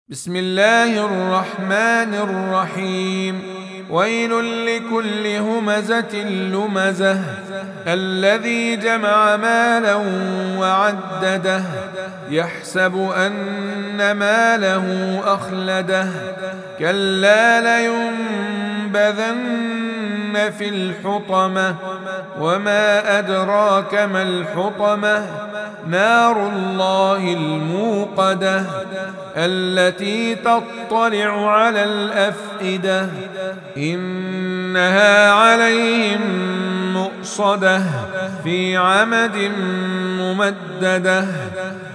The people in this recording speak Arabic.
بسم الله الرحمن الرحيم. ويل لكل همزة لمزة الذي جمع مالا وعدده يحسب أن ماله أخلده كلا لينبذن في الحطمة وما أدراك ما الحطمة نار الله الموقدة التي تطلع على الأفئدة إنها عليهم مؤصدة في عمد ممددة